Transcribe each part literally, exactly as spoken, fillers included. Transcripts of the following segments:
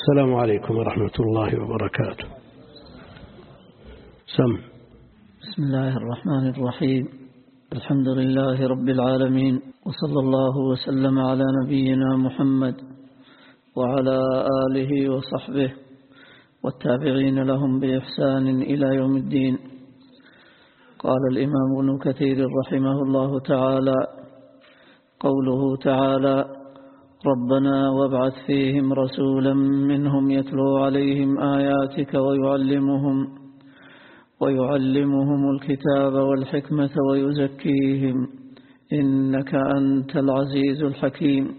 السلام عليكم ورحمة الله وبركاته. سم. بسم الله الرحمن الرحيم. الحمد لله رب العالمين، وصلى الله وسلم على نبينا محمد وعلى آله وصحبه والتابعين لهم بإحسان إلى يوم الدين. قال الإمام ابن كثير رحمه الله تعالى: قوله تعالى: ربنا وابعث فيهم رسولا منهم يتلو عليهم آياتك ويعلمهم ويعلمهم الكتاب والحكمة ويزكيهم إنك أنت العزيز الحكيم.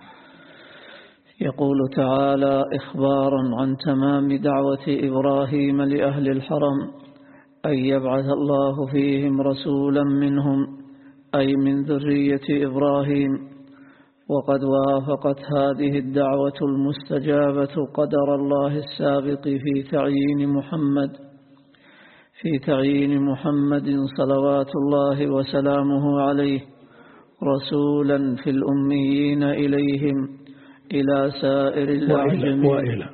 يقول تعالى إخبارا عن تمام دعوة إبراهيم لأهل الحرم أن يبعث الله فيهم رسولا منهم، أي من ذرية إبراهيم. وقد وافقت هذه الدعوة المستجابة قدر الله السابق في تعيين محمد في تعيين محمد صلوات الله وسلامه عليه رسولا في الأميين إليهم إلى سائر الأعجمين وإلى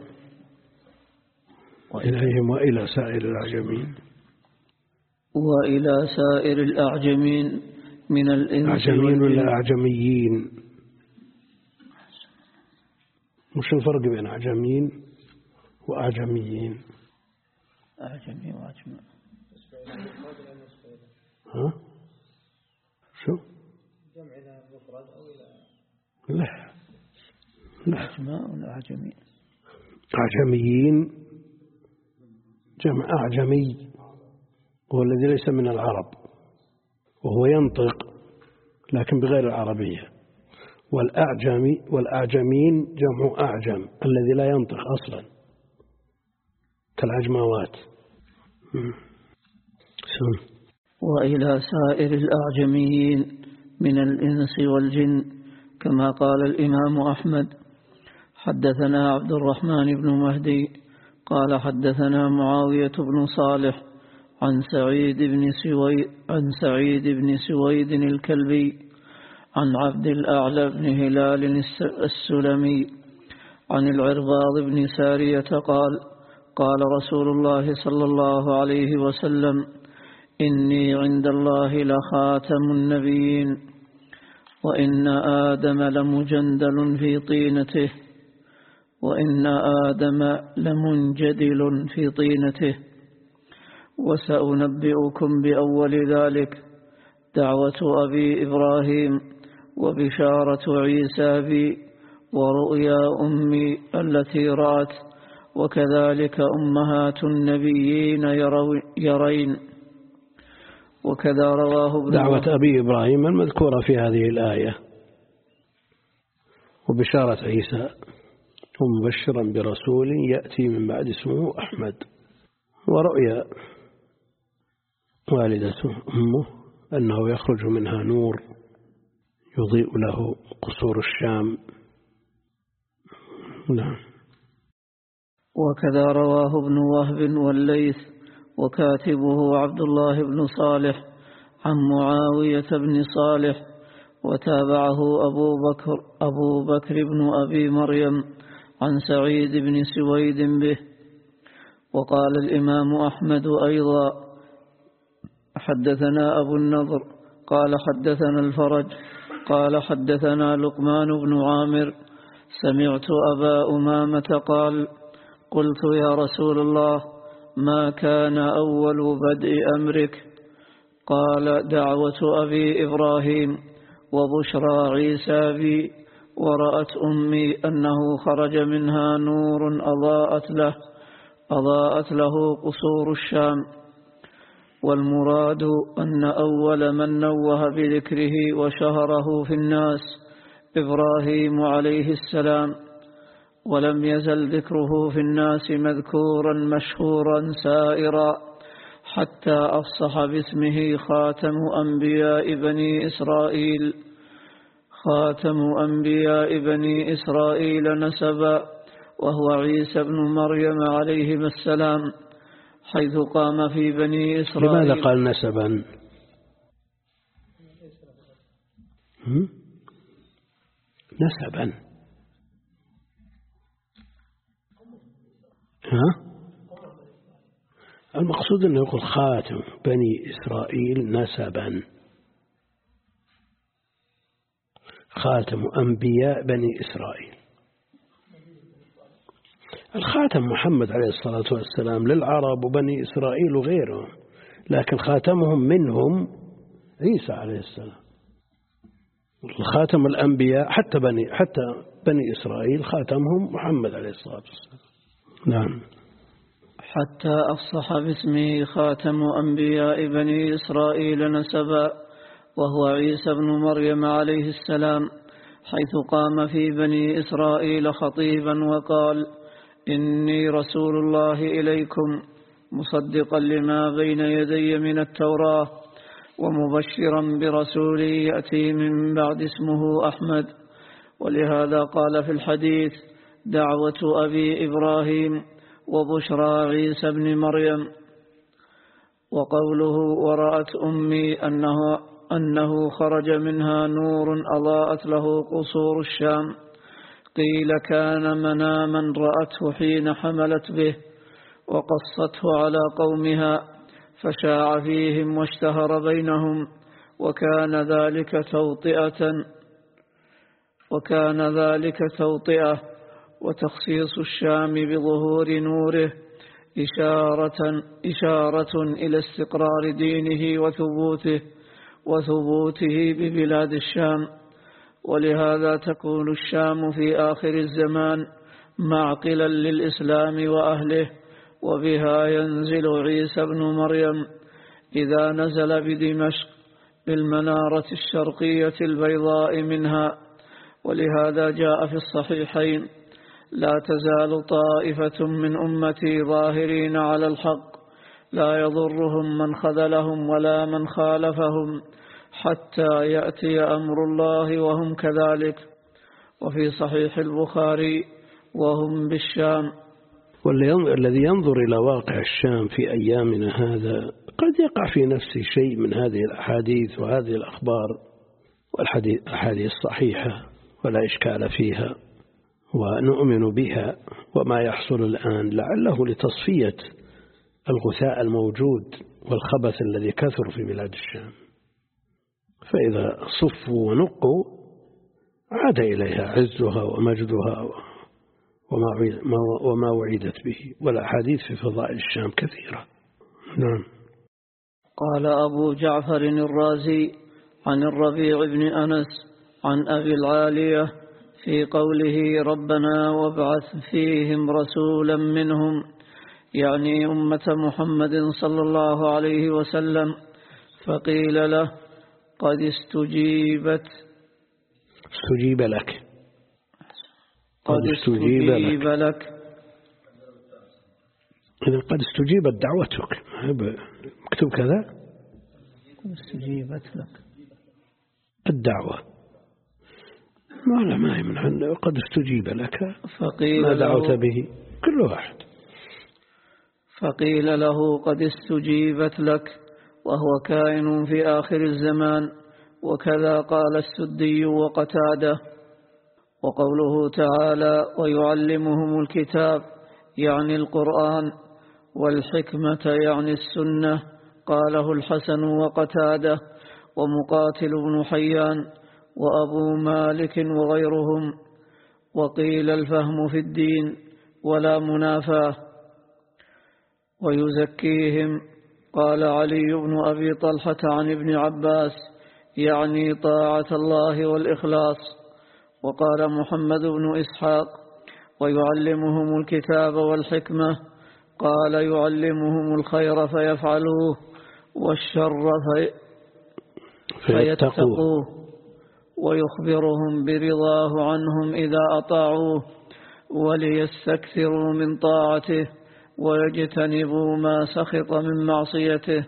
إليهم وإلى سائر الأعجمين وإلى سائر الأعجمين من الإنس أعجمين ولا أعجميين؟ مش الفرق بين أعجمين وأعجميين؟ أعجمي وأعجمي. ها؟ شو؟ جمع إلى مفرد أو إلى لا لا أعجماء ولا أعجمي؟ أعجميين جمع أعجمي هو الذي ليس من العرب وهو ينطق لكن بغير العربية، والأعجمي والأعجمين جمع أعجم الذي لا ينطق أصلا كالعجماوات. وإلى سائر الأعجميين من الإنس والجن، كما قال الإمام أحمد: حدثنا عبد الرحمن بن مهدي قال حدثنا معاوية بن صالح عن سعيد بن سويد عن سعيد بن سويد الكلبي عن عبد الأعلى بن هلال السلمي عن العرباض بن سارية قال: قال رسول الله صلى الله عليه وسلم: إني عند الله لخاتم النبيين، وإن آدم لمجندل في طينته وإن آدم لمنجدل في طينته. وسأنبئكم بأول ذلك دعوة أبي إبراهيم وبشارة عيسى بي ورؤيا أمي التي رأت، وكذلك أمهات النبيين يرين. وكذا رواه ابن دعوة أبي إبراهيم المذكورة في هذه الآية، وبشارة عيسى ومبشرا برسول يأتي من بعد اسمه أحمد، ورؤيا والدته أمه أنه يخرج منها نور يضيء له قصور الشام. نعم. وكذا رواه ابن وهب والليث وكاتبه عبد الله بن صالح عن معاوية بن صالح، وتابعه أبو بكر أبو بكر بن أبي مريم عن سعيد بن سويد به. وقال الإمام أحمد أيضا: حدثنا أبو النضر قال حدثنا الفرج قال حدثنا لقمان بن عامر سمعت أبا أمامة قال: قلت يا رسول الله ما كان أول بدء أمرك؟ قال: دعوة أبي إبراهيم وبشرى عيسى بي، ورأت أمي أنه خرج منها نور أضاءت له أضاءت له قصور الشام. والمراد أن أول من نوه بذكره وشهره في الناس إبراهيم عليه السلام، ولم يزل ذكره في الناس مذكورا مشهورا سائرا حتى أفصح باسمه خاتم أنبياء بني إسرائيل خاتم أنبياء بني إسرائيل نسبا، وهو عيسى بن مريم عليه السلام، حيث قام في بني إسرائيل. لماذا قال نسبا؟ نسبا ها؟ المقصود أنه يقول خاتم بني إسرائيل نسبا، خاتم أنبياء بني إسرائيل. الخاتم محمد عليه الصلاة والسلام للعرب وبني إسرائيل وغيرهم، لكن خاتمهم منهم عيسى عليه السلام. الخاتم الأنبياء حتى بني حتى بني إسرائيل خاتمهم محمد عليه الصلاة والسلام. نعم. حتى أفصح باسمه خاتم أنبياء بني إسرائيل نسبا، وهو عيسى بن مريم عليه السلام، حيث قام في بني إسرائيل خطيبا وقال: إني رسول الله إليكم مصدقا لما بين يدي من التوراة ومبشرا برسول يأتي من بعد اسمه أحمد. ولهذا قال في الحديث: دعوة أبي إبراهيم وبشرى عيسى بن مريم. وقوله: ورأت أمي أنه, أنه خرج منها نور أضاءت له قصور الشام، قيل كان مناما رأته حين حملت به وقصته على قومها فشاع فيهم واشتهر بينهم، وكان ذلك توطئة وكان ذلك توطئة وتخصيص الشام بظهور نوره إشارة, إشارة إلى استقرار دينه وثبوته وثبوته ببلاد الشام. ولهذا تكون الشام في آخر الزمان معقلا للإسلام وأهله، وبها ينزل عيسى بن مريم إذا نزل بدمشق بالمنارة الشرقية البيضاء منها. ولهذا جاء في الصحيحين: لا تزال طائفة من أمتي ظاهرين على الحق لا يضرهم من خذلهم ولا من خالفهم حتى يأتي أمر الله وهم كذلك. وفي صحيح البخاري: وهم بالشام. والذي ينظر إلى واقع الشام في أيامنا هذا قد يقع في نفسه شيء من هذه الأحاديث وهذه الأخبار والأحاديث الصحيحة ولا إشكال فيها، ونؤمن بها. وما يحصل الآن لعله لتصفية الغثاء الموجود والخبث الذي كثر في بلاد الشام، فإذا صفوا ونقوا عاد إليها عزها ومجدها وما وعدت به. والأحاديث في فضائل الشام كثيرة. نعم. قال أبو جعفر الرازي عن الربيع بن أنس عن أبي العالية في قوله: ربنا وابعث فيهم رسولا منهم، يعني أمة محمد صلى الله عليه وسلم، فقيل له: قد استجيبت استجيب لك قد استجيب لك, لك. إذا قد استجيبت دعوتك، اكتب كذا: قد استجيبت لك الدعوة. ما لا ما هي من عند قد استجيب لك، فقيل ما دعوت به كل واحد. فقيل له: قد استجيبت لك، وهو كائن في آخر الزمان. وكذا قال السدي وقتاده. وقوله تعالى: ويعلمهم الكتاب، يعني القرآن، والحكمة يعني السنة، قاله الحسن وقتاده ومقاتل بن حيان وأبو مالك وغيرهم. وقيل الفهم في الدين ولا منافاه. ويزكيهم، قال علي بن أبي طلحة عن ابن عباس: يعني طاعة الله والإخلاص. وقال محمد بن إسحاق: ويعلمهم الكتاب والحكمة، قال يعلمهم الخير فيفعلوه والشر في فيتقوه، ويخبرهم برضاه عنهم إذا أطاعوه، وليستكثروا من طاعته ويجتنبوا ما سخط من معصيته.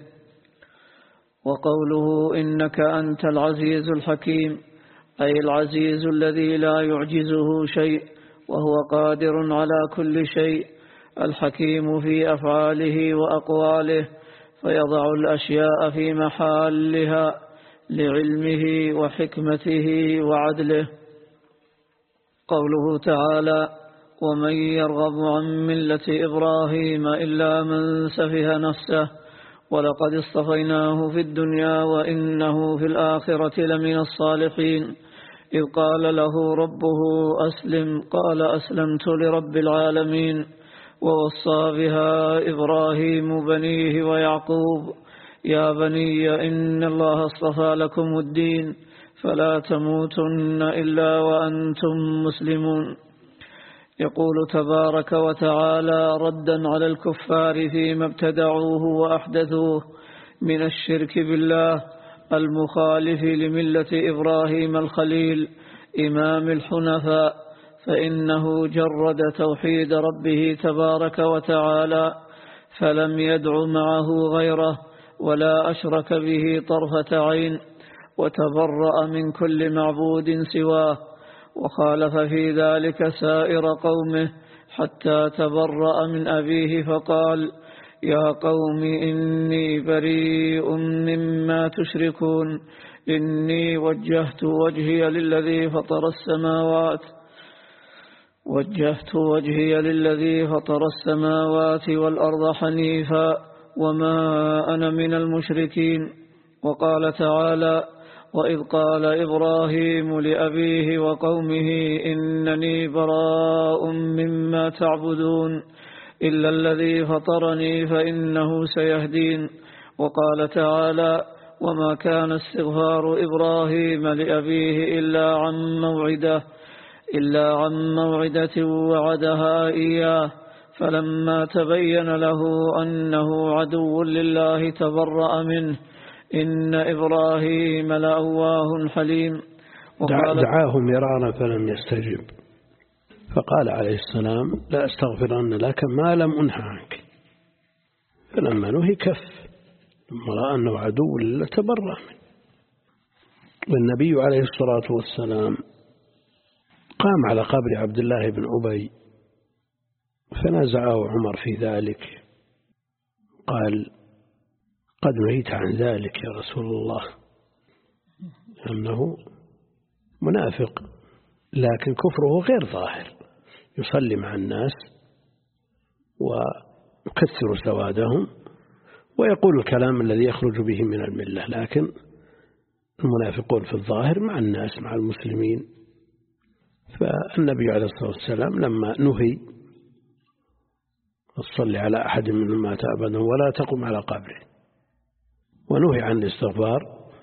وقوله: إنك أنت العزيز الحكيم، أي العزيز الذي لا يعجزه شيء وهو قادر على كل شيء، الحكيم في أفعاله وأقواله، فيضع الأشياء في محلها لعلمه وحكمته وعدله. قوله تعالى: ومن يرغب عن ملة إبراهيم إلا من سفه نفسه ولقد اصطفيناه في الدنيا وإنه في الآخرة لمن الصالحين إذ قال له ربه أسلم قال أسلمت لرب العالمين ووصى بها إبراهيم بنيه ويعقوب يا بني إن الله اصطفى لكم الدين فلا تموتن إلا وأنتم مسلمون. يقول تبارك وتعالى ردا على الكفار فيما ابتدعوه وأحدثوه من الشرك بالله المخالف لملة إبراهيم الخليل إمام الحنفاء، فإنه جرد توحيد ربه تبارك وتعالى فلم يدع معه غيره ولا أشرك به طرفة عين، وتبرأ من كل معبود سواه، وخالف في ذلك سائر قومه حتى تبرأ من أبيه فقال يا قوم إني بريء مما تشركون إني وجهت وجهي للذي فطر السماوات وجهت وجهي للذي فطر السماوات والأرض حنيفا وما أنا من المشركين. وقال تعالى وإذ قال إبراهيم لأبيه وقومه إنني براء مما تعبدون إلا الذي فطرني فإنه سيهدين. وقال تعالى وما كان استغفار إبراهيم لأبيه إلا عن موعدة إلا عن موعدة وعدها إياه فلما تبين له أنه عدو لله تبرأ منه إن إبراهيم لأواه حليم. دعاه مرارا فلم يستجب فقال عليه السلام لا أستغفرن لك ما لم أنه عنك، فلما نهي كف ثم رأى أنه عدو لله تبرأ منه. والنبي عليه الصلاة والسلام قام على قبر عبد الله بن أبي فنازعه عمر في ذلك قال قد نهيت عن ذلك يا رسول الله، أنه منافق لكن كفره غير ظاهر، يصلي مع الناس ويكثر سوادهم ويقول الكلام الذي يخرج به من الملة، لكن المنافقون في الظاهر مع الناس مع المسلمين. فالنبي عليه الصلاة والسلام لما نهي تصلي على أحد من مات أبدا ولا تقم على قبره، ونهي عن الاستغفار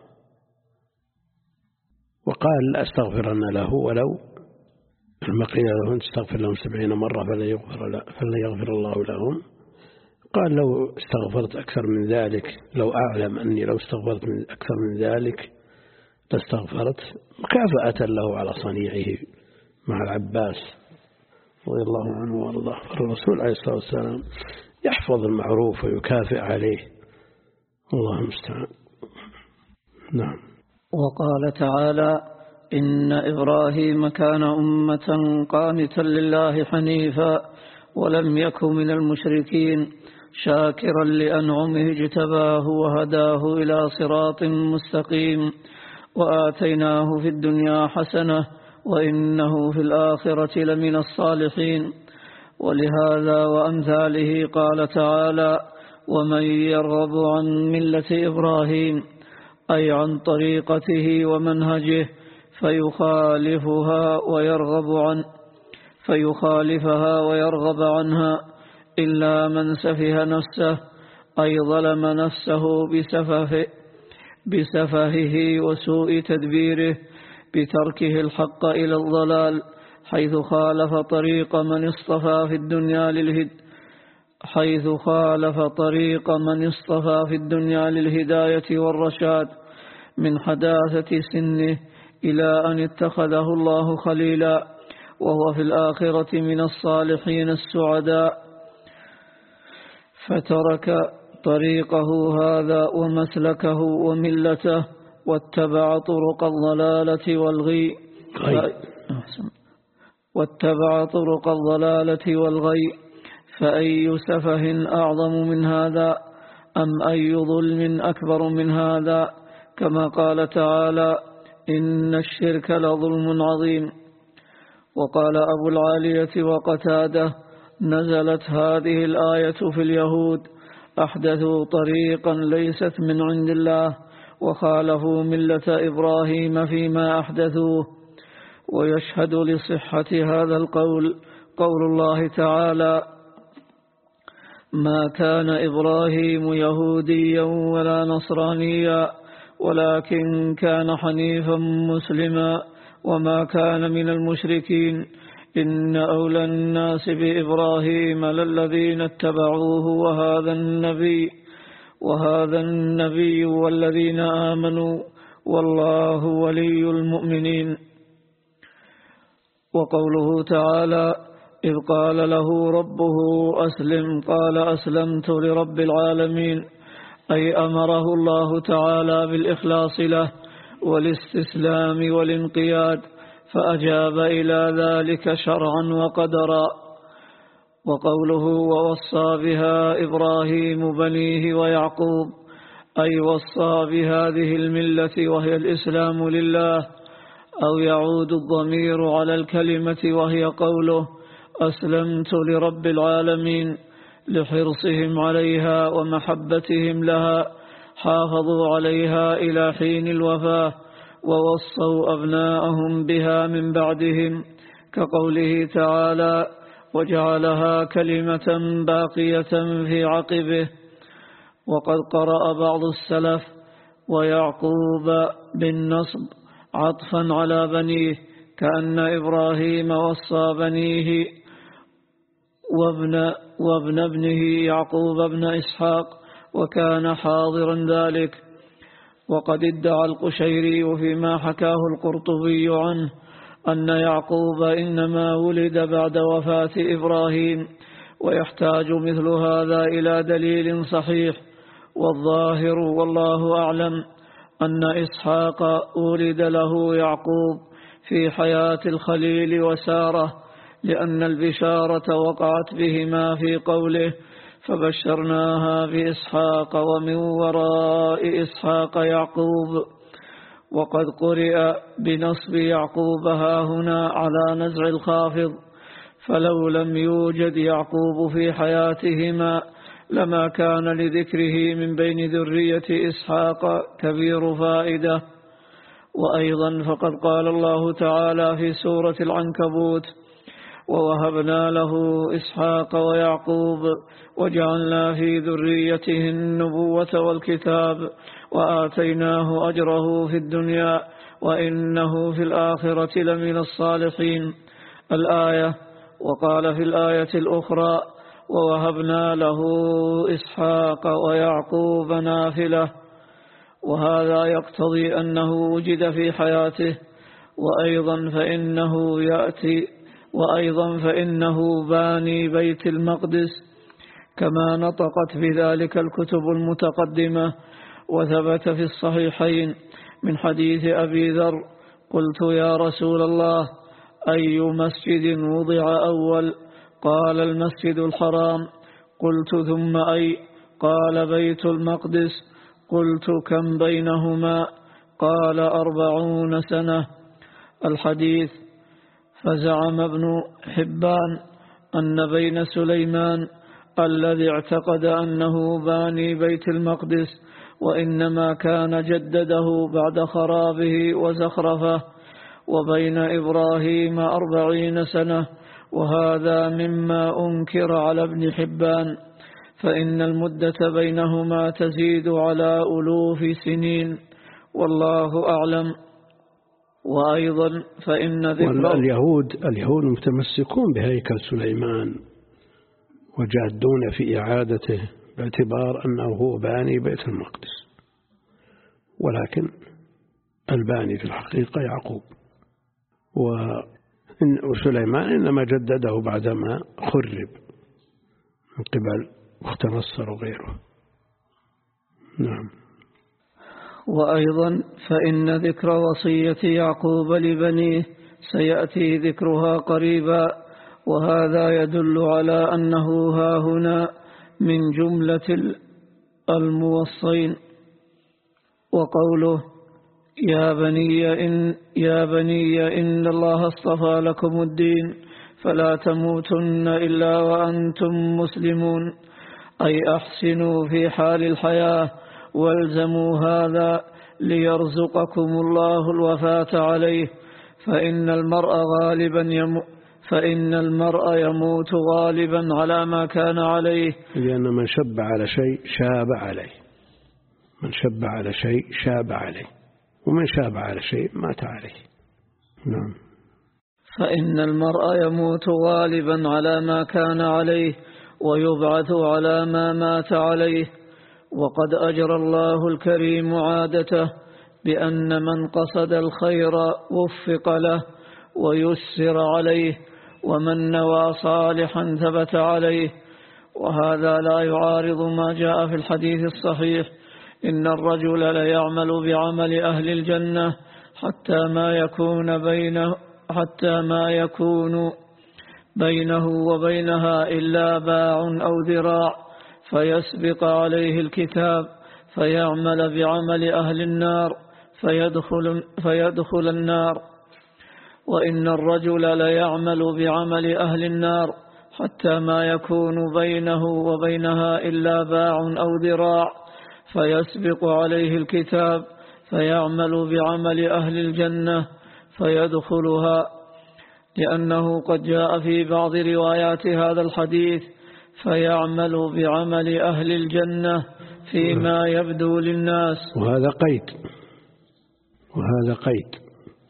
وقال لا أستغفرن له ولو لما قيل له تستغفر لهم سبعين مرة فلا يغفر, فلا يغفر الله لهم، قال لو استغفرت أكثر من ذلك لو أعلم أني لو استغفرت من أكثر من ذلك لاستغفرت مكافأة له على صنيعه مع العباس رضي الله عنه وارضاه. الرسول عليه الصلاة والسلام يحفظ المعروف ويكافئ عليه، الله المستعان. نعم. وقال تعالى إن إبراهيم كان أمة قانتا لله حنيفا ولم يكن من المشركين شاكرا لأنعمه اجتباه وهداه إلى صراط مستقيم وآتيناه في الدنيا حسنة وإنه في الآخرة لمن الصالحين. ولهذا وأمثاله قال تعالى ومن يرغب عن ملة إبراهيم أي عن طريقته ومنهجه فيخالفها ويرغب عن فيخالفها ويرغب عنها إلا من سفه نفسه أي ظلم نفسه بسفه بسفهه وسوء تدبيره بتركه الحق إلى الضلال حيث خالف طريق من اصطفى في الدنيا للهد حيث خالف طريق من اصطفى في الدنيا للهداية والرشاد من حداثة سنه إلى أن اتخذه الله خليلا وهو في الآخرة من الصالحين السعداء، فترك طريقه هذا ومسلكه وملته واتبع طرق الضلالة والغي واتبع طرق الضلالة والغي فأي سفه أعظم من هذا أم أي ظلم أكبر من هذا، كما قال تعالى إن الشرك لظلم عظيم. وقال أبو العالية وقتادة: نزلت هذه الآية في اليهود، أحدثوا طريقا ليست من عند الله وخالفوا ملة إبراهيم فيما أحدثوه. ويشهد لصحة هذا القول قول الله تعالى: ما كان إبراهيم يهوديا ولا نصرانيا ولكن كان حنيفا مسلما وما كان من المشركين إن أولى الناس بإبراهيم للذين اتبعوه وهذا النبي وهذا النبي والذين آمنوا والله ولي المؤمنين. وقوله تعالى: إذ قال له ربه أسلم قال أسلمت لرب العالمين، أي أمره الله تعالى بالإخلاص له والاستسلام والانقياد، فأجاب إلى ذلك شرعا وقدرا. وقوله: ووصى بها إبراهيم بنيه ويعقوب، أي وصى بهذه الملة وهي الإسلام لله. أو يعود الضمير على الكلمة وهي قوله: أسلمت لرب العالمين، لحرصهم عليها ومحبتهم لها حافظوا عليها إلى حين الوفاة، ووصوا أبناءهم بها من بعدهم، كقوله تعالى: وجعلها كلمة باقية في عقبه. وقد قرأ بعض السلف: ويعقوب بالنصب عطفا على بنيه، كأن إبراهيم وصى بنيه وابن, وابن ابنه يعقوب ابن إسحاق، وكان حاضرا ذلك. وقد ادعى القشيري فيما حكاه القرطبي عنه أن يعقوب إنما ولد بعد وفاة إبراهيم، ويحتاج مثل هذا إلى دليل صحيح. والظاهر والله أعلم أن إسحاق ولد له يعقوب في حياة الخليل وسارة، لأن البشارة وقعت بهما في قوله: فبشرناها بإسحاق ومن وراء إسحاق يعقوب. وقد قرئ بنصب يعقوب هاهنا على نزع الخافض، فلو لم يوجد يعقوب في حياتهما لما كان لذكره من بين ذرية إسحاق كبير فائدة. وأيضا فقد قال الله تعالى في سورة العنكبوت: ووهبنا له إسحاق ويعقوب وجعلنا في ذريته النبوة والكتاب وآتيناه أجره في الدنيا وإنه في الآخرة لمن الصالحين. الآية. وقال في الآية الأخرى: ووهبنا له إسحاق ويعقوب نافلة. وهذا يقتضي أنه وجد في حياته. وأيضا فإنه يأتي وأيضا فإنه باني بيت المقدس، كما نطقت بذلك الكتب المتقدمة. وثبت في الصحيحين من حديث أبي ذر: قلت يا رسول الله أي مسجد وضع أول؟ قال: المسجد الحرام. قلت: ثم أي؟ قال: بيت المقدس. قلت: كم بينهما؟ قال: أربعون سنة. الحديث. فزعم ابن حبان أن بين سليمان الذي اعتقد أنه باني بيت المقدس وإنما كان جدده بعد خرابه وزخرفه، وبين إبراهيم أربعين سنة، وهذا مما أنكر على ابن حبان، فإن المدة بينهما تزيد على ألوف سنين، والله أعلم. وأيضا فإن ذكر اليهود اليهود متمسكون بهيكل سليمان وجادون في إعادته باعتبار أنه هو باني بيت المقدس، ولكن الباني في الحقيقة يعقوب، وسليمان إنما جدده بعدما خرب من قبل أخت نصر وغيره. نعم. وأيضا فإن ذكر وصية يعقوب لبنيه سيأتي ذكرها قريبا، وهذا يدل على أنه هاهنا من جملة الموصين. وقوله يا بني إن, يا بني إن الله اصطفى لكم الدين فلا تموتن إلا وأنتم مسلمون، أي أحسنوا في حال الحياة والزموا هذا ليرزقكم الله الوفاة عليه، فإن المرء غالبا يموت فإن المرء يموت غالبا على ما كان عليه، لأن من شب على شيء شاب عليه، من شب على شيء شاب عليه، ومن شاب على شيء مات عليه. نعم. فإن المرء يموت غالبا على ما كان عليه ويبعث على ما مات عليه. وقد أجرى الله الكريم عادته بأن من قصد الخير وفق له ويسر عليه، ومن نوى صالحا ثبت عليه، وهذا لا يعارض ما جاء في الحديث الصحيح: إن الرجل ليعمل بعمل أهل الجنة حتى ما يكون بينه حتى ما يكون بينه وبينها إلا باع أو ذراع، فيسبق عليه الكتاب فيعمل بعمل أهل النار فيدخل, فيدخل النار. وإن الرجل ليعمل بعمل أهل النار حتى ما يكون بينه وبينها إلا باع أو ذراع، فيسبق عليه الكتاب فيعمل بعمل أهل الجنة فيدخلها، لأنه قد جاء في بعض روايات هذا الحديث: فيعمل بعمل أهل الجنة فيما يبدو للناس. وهذا قيد وهذا قيد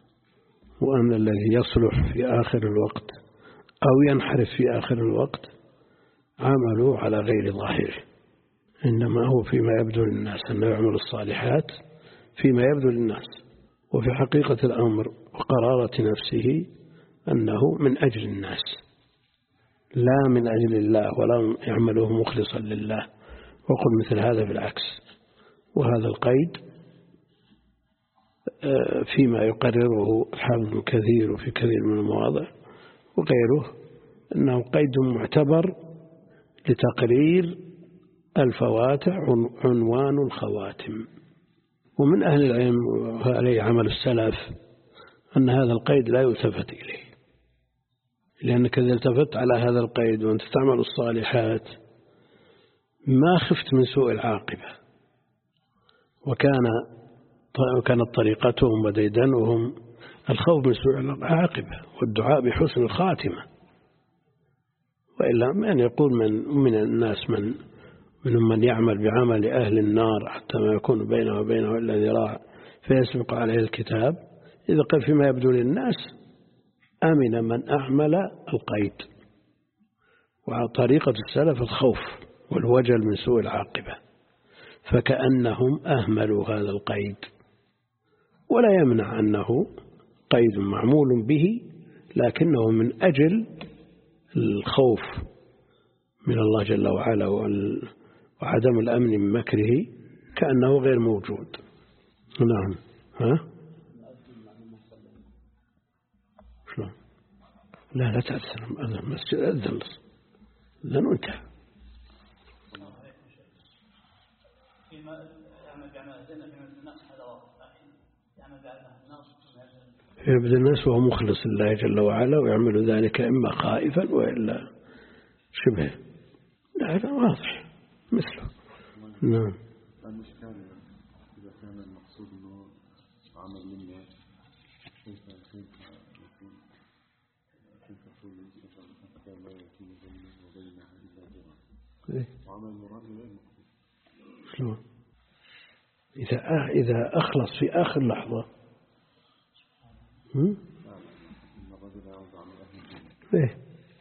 وأن الذي يصلح في آخر الوقت أو ينحرف في آخر الوقت عمله على غير ظاهره، إنما هو فيما يبدو للناس، أنه يعمل الصالحات فيما يبدو للناس، وفي حقيقة الأمر وقرارة نفسه أنه من أجل الناس لا من أجل الله، ولا يعمله مخلصا لله. وقل مثل هذا بالعكس. وهذا القيد فيما يقرره الحافظ ابن كثير وفي كثير من المواضع وغيره أنه قيد معتبر لتقرير الفواتح عنوان الخواتم. ومن أهل العلم وعليه عمل السلف أن هذا القيد لا يلتفت إليه، لأنك إذا التفت على هذا القيد وأنت تعمل الصالحات ما خفت من سوء العاقبة، وكان وكانت طريقتهم وديدنهم الخوف من سوء العاقبة والدعاء بحسن الخاتمة. وإلا من يقول من من الناس من منهم من يعمل بعمل أهل النار حتى ما يكون بينه وبينه إلا ذراع فيسبق عليه الكتاب، إذا قال فيما يبدو للناس أمن من أعمل القيد. وطريقة السلف الخوف والوجل من سوء العاقبة، فكأنهم أهملوا هذا القيد. ولا يمنع أنه قيد معمول به، لكنه من أجل الخوف من الله جل وعلا وعدم الأمن من مكره كأنه غير موجود. نعم. ها؟ شلون؟ لا لا تأثر المسجد أذن لن انتهى. يبدأ الناس وهو مخلص لله جل وعلا ويعمل ذلك إما خائفا وإلا شبه. هذا واضح مثله. نعم. المشكلة إذا كان المقصود أنه عمل منه كيف كيف يكون كيف تقول حتى لا يكون بينه وبينها إلا ذراع وعمل المراد غير مقصود. شلون؟ إذا إذا أخلص في آخر لحظة هم؟ إيه؟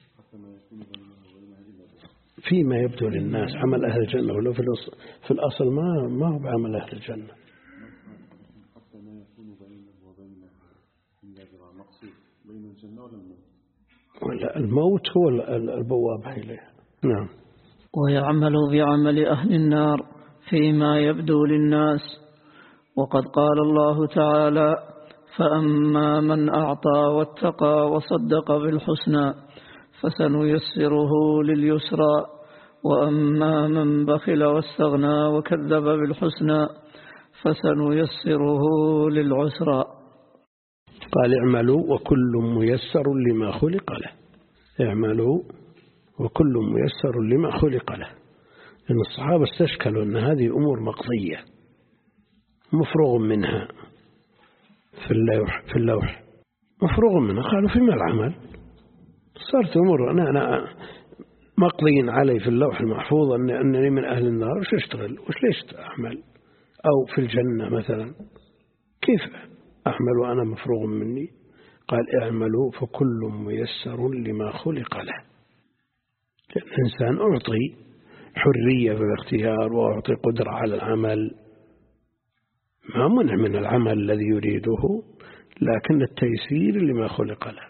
فيما يبدو للناس عمل أهل الجنة، ولو في الأصل في الأصل ما ما هو بعمل أهل الجنة. حتى ما يكون بينه وبينها إلا ذراع مقصود بين الجنة ولا الموت؟ ولا الموت هو البوابة إليها. نعم. ويعمل بعمل أهل النار فيما يبدو للناس. وقد قال الله تعالى: فأما من أعطى واتقى وصدق بالحسنى فسنيسره لليسرى، وأما من بخل واستغنى وكذب بالحسنى فسنيسره للعسرى. قال اعملوا وكل ميسر لما خلق له. اعملوا وكل ميسر لما خلق له. إن الصحابة استشكلوا أن هذه أمور مقضية مفروغ منها في اللوح, في اللوح مفروغ منها. قالوا فيما العمل؟ صارت أمور أنا, أنا مقضي علي في اللوح المحفوظ أن أنني من أهل النار، وش أشتغل وش ليش أعمل؟ أو في الجنة مثلا كيف أعمل وأنا مفروغ مني؟ قال اعملوا فكل ميسر لما خلق له. الإنسان أعطي حرية في الاختيار وأعطي قدرة على العمل، ما منع من العمل الذي يريده، لكن التيسير لما خلق له.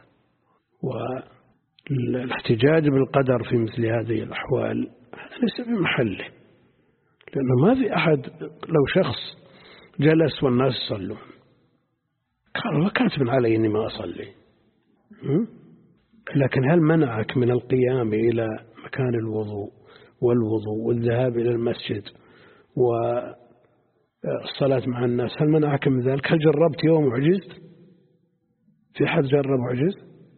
والاحتجاج بالقدر في مثل هذه الأحوال ليس بمحله، لأنه ما في أحد لو شخص جلس والناس يصلون قال الله كاتب علي إني ما أصلي، لكن هل منعك من القيام إلى مكان الوضوء والوضوء والذهاب إلى المسجد والصلاة مع الناس؟ هل منعك من ذلك؟ هل جربت يوم وعجزت؟ في حد جرب وعجز؟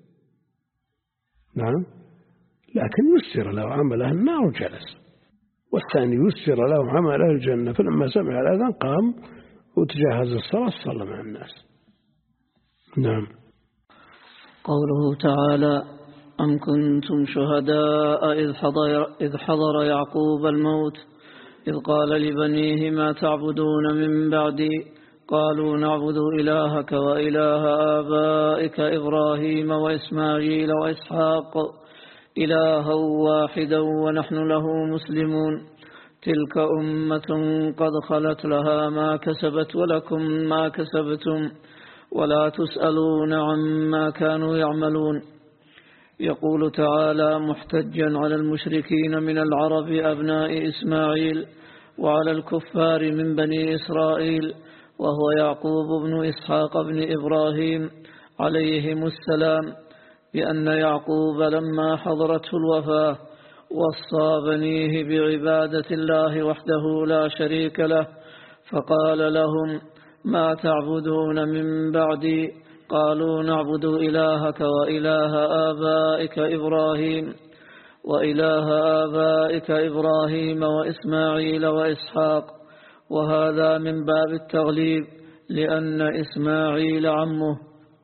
نعم. لكن يسر له عمل أهل النار وجلس، والثاني يسر له عمل أهل الجنة، فلما سمع الأذان قام وتجهز الصلاة صلى مع الناس. نعم. قوله تعالى: أم كنتم شهداء إذ حضر, إذ حضر يعقوب الموت إذ قال لبنيه ما تعبدون من بعدي قالوا نعبد إلهك وإله آبائك إبراهيم وإسماعيل وإسحاق إلها واحدا ونحن له مسلمون تلك أمة قد خلت لها ما كسبت ولكم ما كسبتم ولا تسألون عما كانوا يعملون. يقول تعالى محتجا على المشركين من العرب أبناء إسماعيل وعلى الكفار من بني إسرائيل، وهو يعقوب بن إسحاق بن إبراهيم عليهم السلام، بأن يعقوب لما حضرته الوفاة وصى بنيه بعبادة الله وحده لا شريك له، فقال لهم ما تعبدون من بعدي؟ قالوا نعبد إلهك وإله آبائك إبراهيم وإله آبائك إبراهيم وإسماعيل وإسحاق. وهذا من باب التغليب لأن إسماعيل عمه.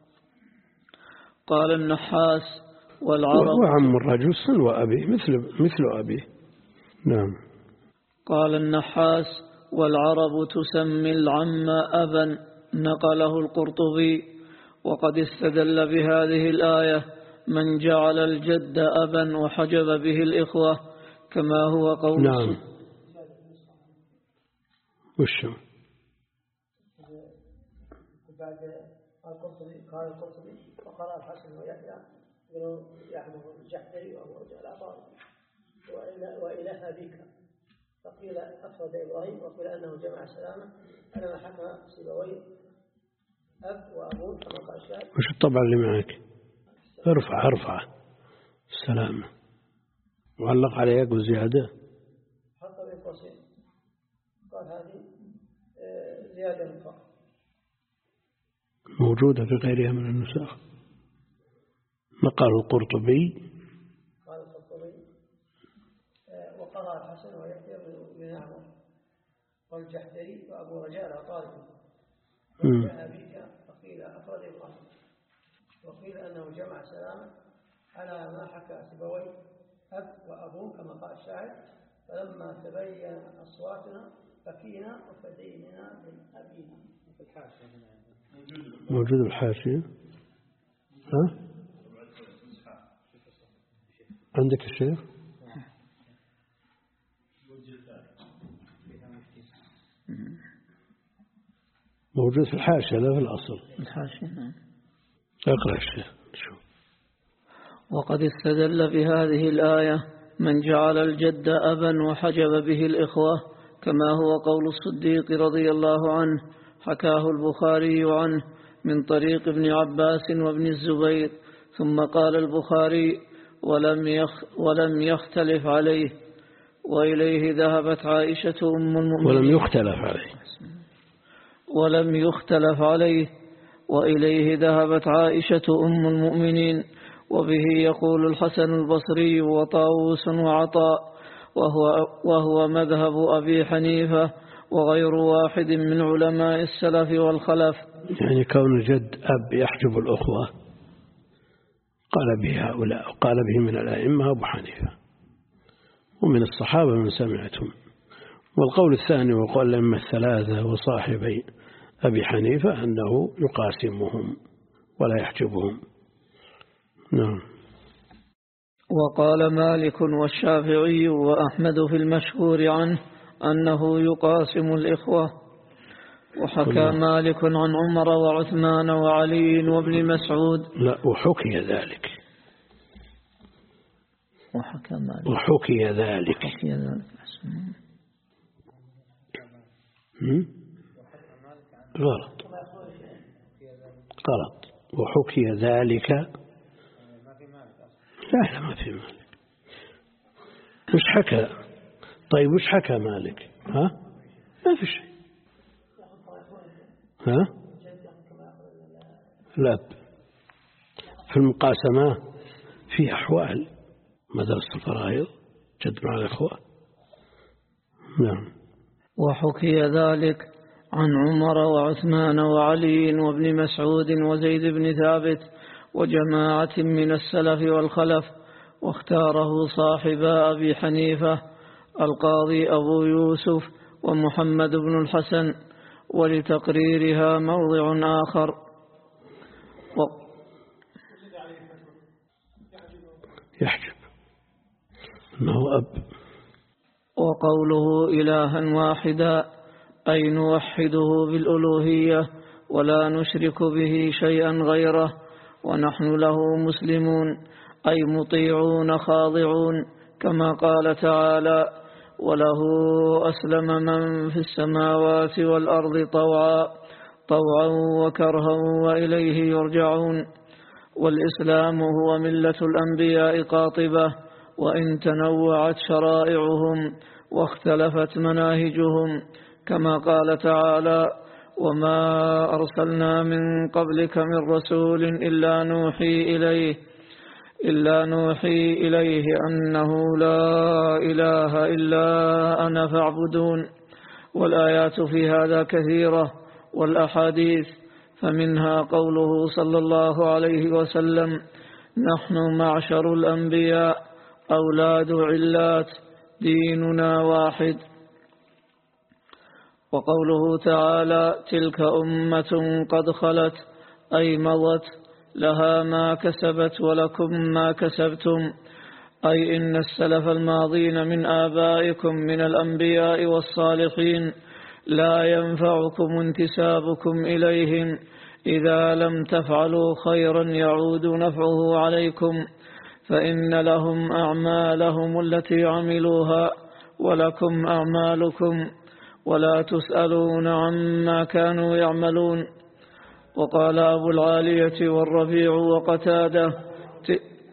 قال النحاس والعرب وعم الرجل صنو أبيه مثل مثل أبيه. نعم. قال النحاس والعرب تسمي العم أبا، نقله القرطبي. وقد استدل بهذه الآية من جعل الجد أبا وحجب به الإخوة كما هو قول. نعم. وشو بعد القرطبي قال القرطبي وقال الحسن ويحيى قالوا يحمل الجحدري وهو رجال عطاء وإله أبيك، فقيل أفرد إبراهيم وقيل أنه جمع سلامه على ما حكى سيبويه أب وأبوه كما قال الشاهد. وش الطبع اللي معك؟ ارفع ارفع السلامة وعلق على ياقو زيادة. حط بين قوسين قال هذه زيادة الفقر موجودة في غيرها من النسخ. نقل القرطبي قال القرطبي وقرأ الحسن ويحيى بن يعمر والجحدري وأبو رجاء العطاري وجاء أبيك فقيل أفرد إبراهيم وقيل أنه جمع سلامه على ما حكى سيبويه أب وأبوه كما قال الشاعر فلما تبين أصواتنا بكينا وفدينا من أبينا. في الحاشية موجود الحاشية. ها عندك الشيخ؟ موجود في الحاشية لا في الأصل. الحاشية. اقرأ الشيخ. شو وقد استدل بهذه الآية من جعل الجد أبا وحجب به الإخوة كما هو قول الصديق رضي الله عنه، حكاه البخاري عنه من طريق ابن عباس وابن الزبير. ثم قال البخاري ولم يخ ولم يختلف عليه، وإليه ذهبت عائشة أم المؤمنين. ولم يختلف عليه ولم يختلف عليه، وإليه ذهبت عائشة أم المؤمنين، وبه يقول الحسن البصري وطاووس وعطاء، وهو, وهو مذهب أبي حنيفة وغير واحد من علماء السلف والخلف. يعني كون الجد أب يحجب الأخوة قال به هؤلاء، وقال به من الأئمة أبو حنيفة ومن الصحابة من سمعتهم. والقول الثاني وقال الأئمة الثلاثة وصاحبي أبي حنيفة أنه يقاسمهم ولا يحجبهم. نعم. وقال مالك والشافعي وأحمد في المشهور عنه أنه يقاسم الإخوة. وحكى مالك عن عمر وعثمان وعلي وابن مسعود. لا، وحكي ذلك وحكى مالك وحكي ذلك وحكي ذلك غلط غلط وحكي ذلك. لا لا ما في مالك. وش حكى؟ طيب وش حكى مالك؟ ها؟ ما في شيء. ها؟ لا، في المقاسمة في أحوال مدرسة الفرائض جد مع الأخوة. نعم. وحكي ذلك عن عمر وعثمان وعلي وابن مسعود وزيد بن ثابت وجماعة من السلف والخلف، واختاره صاحب أبي حنيفة القاضي أبو يوسف ومحمد بن الحسن، ولتقريرها موضع آخر. و... يحجب أنه أب. وقوله إلها واحدا أي نوحده بالألوهية ولا نشرك به شيئا غيره، ونحن له مسلمون أي مطيعون خاضعون، كما قال تعالى: وله أسلم من في السماوات والأرض طوعا طوعا وكرها وإليه يرجعون. والإسلام هو ملة الأنبياء قاطبة، وإن تنوعت شرائعهم واختلفت مناهجهم، كما قال تعالى: وما أرسلنا من قبلك من رسول إلا نوحي إليه إلا نوحي إليه أنه لا إله إلا أنا فاعبدون. والآيات في هذا كثيرة، والأحاديث فمنها قوله صلى الله عليه وسلم: نحن معشر الأنبياء أولاد علات ديننا واحد. وقوله تعالى: تلك أمة قد خلت أي مضت، لها ما كسبت ولكم ما كسبتم، أي إن السلف الماضين من آبائكم من الأنبياء والصالحين لا ينفعكم انتسابكم إليهم إذا لم تفعلوا خيرا يعود نفعه عليكم، فإن لهم أعمالهم التي عملوها ولكم أعمالكم ولا تسألون عما كانوا يعملون. وقال أبو العالية والربيع وقتادة ت...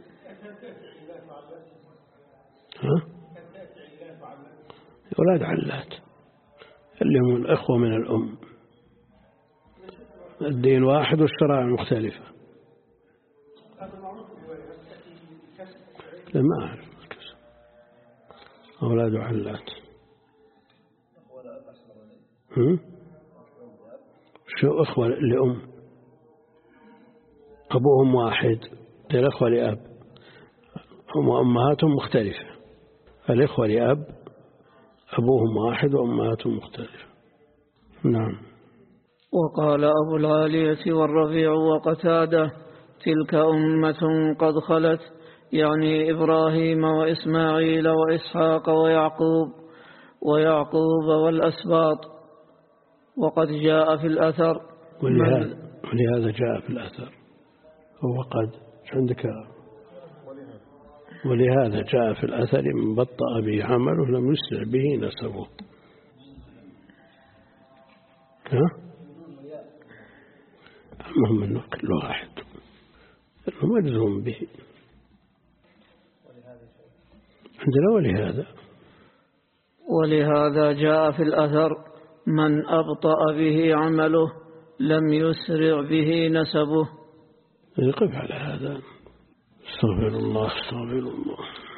ها؟ أولاد علات اللي هم الأخوة من الأم، الدين واحد والشرائع مختلفة. لا ما أعرف أولاد علات. هم؟ شو أخوة لأم، أبوهم واحد، الأخوة لأب، هم أمهاتهم مختلفة. الإخوة لأب أبوهم واحد وأمهاتهم مختلفة. نعم. وقال أبو العالية والربيع وقتادة: تلك أمة قد خلت، يعني إبراهيم وإسماعيل وإسحاق ويعقوب ويعقوب والأسباط. وقد جاء في الأثر ولهذا, ولهذا جاء في الأثر هو قد عندك ولهذا جاء في الأثر: من بطأ به عمله لم يسرع به نسبه. ها؟ المهم أنه كل واحد أنه مجزوم به عندنا. ولهذا ولهذا جاء في الأثر: من أبطأ به عمله لم يسرع به نسبه. يقف على هذا. استغفر الله استغفر الله.